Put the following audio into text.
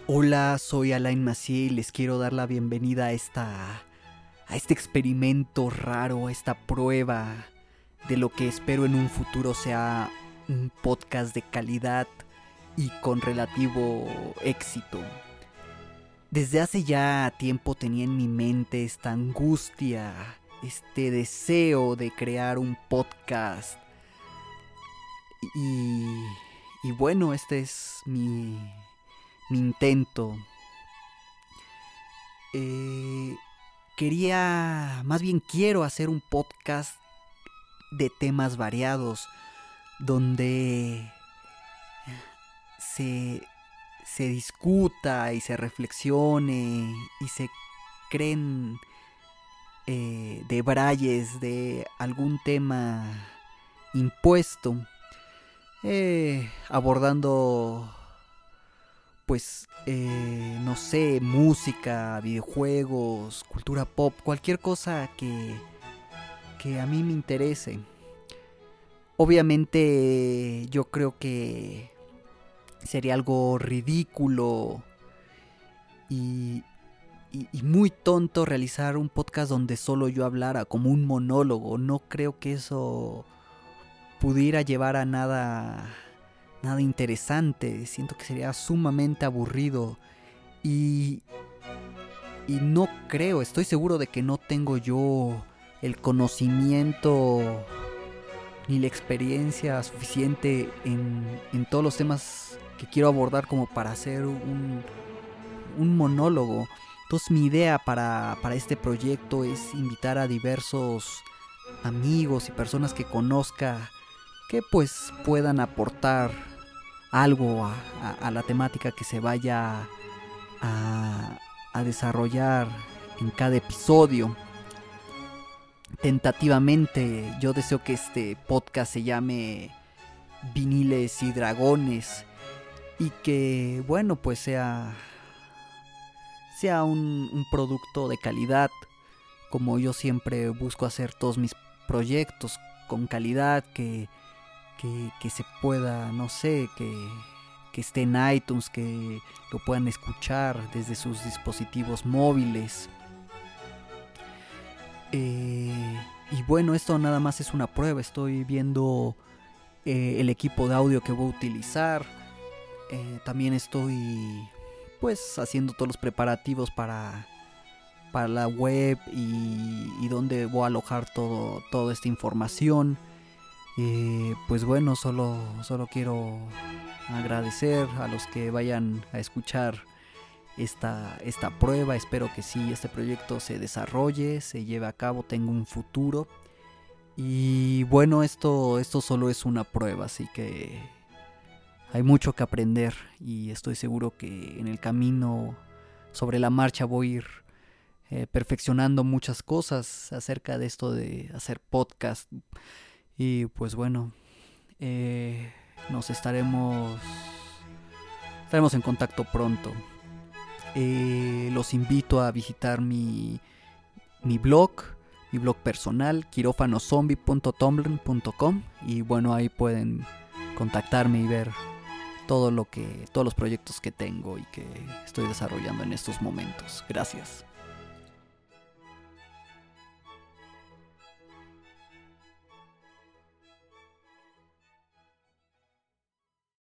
Hola, soy Alain Macié y les quiero dar la bienvenida a este experimento raro, a esta prueba de lo que espero en un futuro sea un podcast de calidad y con relativo éxito. Desde hace ya tiempo tenía en mi mente esta angustia, este deseo de crear un podcast y bueno, este es mi intento. Quiero hacer un podcast de temas variados donde se discuta y se reflexione y se creen debrayes de algún tema impuesto, abordando no sé, música, videojuegos, cultura pop, cualquier cosa que a mí me interese. Obviamente yo creo que sería algo ridículo y muy tonto realizar un podcast donde solo yo hablara como un monólogo. No creo que eso pudiera llevar a nada interesante. Siento que sería sumamente aburrido y no creo, estoy seguro de que no tengo yo el conocimiento ni la experiencia suficiente en todos los temas que quiero abordar como para hacer un monólogo. Entonces mi idea para este proyecto es invitar a diversos amigos y personas que conozca que pues puedan aportar algo a la temática que se vaya a desarrollar en cada episodio. Tentativamente yo deseo que este podcast se llame Viniles y Dragones y que bueno pues sea un producto de calidad, como yo siempre busco hacer todos mis proyectos, con calidad, que se pueda, no sé, que esté en iTunes, que lo puedan escuchar desde sus dispositivos móviles. Y bueno, esto nada más es una prueba. Estoy viendo el equipo de audio que voy a utilizar. También estoy pues haciendo todos los preparativos para la web y donde voy a alojar toda esta información. Pues bueno, solo quiero agradecer a los que vayan a escuchar esta prueba. Espero que sí, este proyecto se desarrolle, se lleve a cabo, tenga un futuro. Y bueno, esto solo es una prueba, así que hay mucho que aprender y estoy seguro que en el camino, sobre la marcha, voy a ir perfeccionando muchas cosas acerca de esto de hacer podcast. Y pues bueno, nos estaremos en contacto pronto. Los invito a visitar mi blog personal, quirófanozombie.tumblr.com, y bueno, ahí pueden contactarme y ver todos los proyectos que tengo y que estoy desarrollando en estos momentos. Gracias.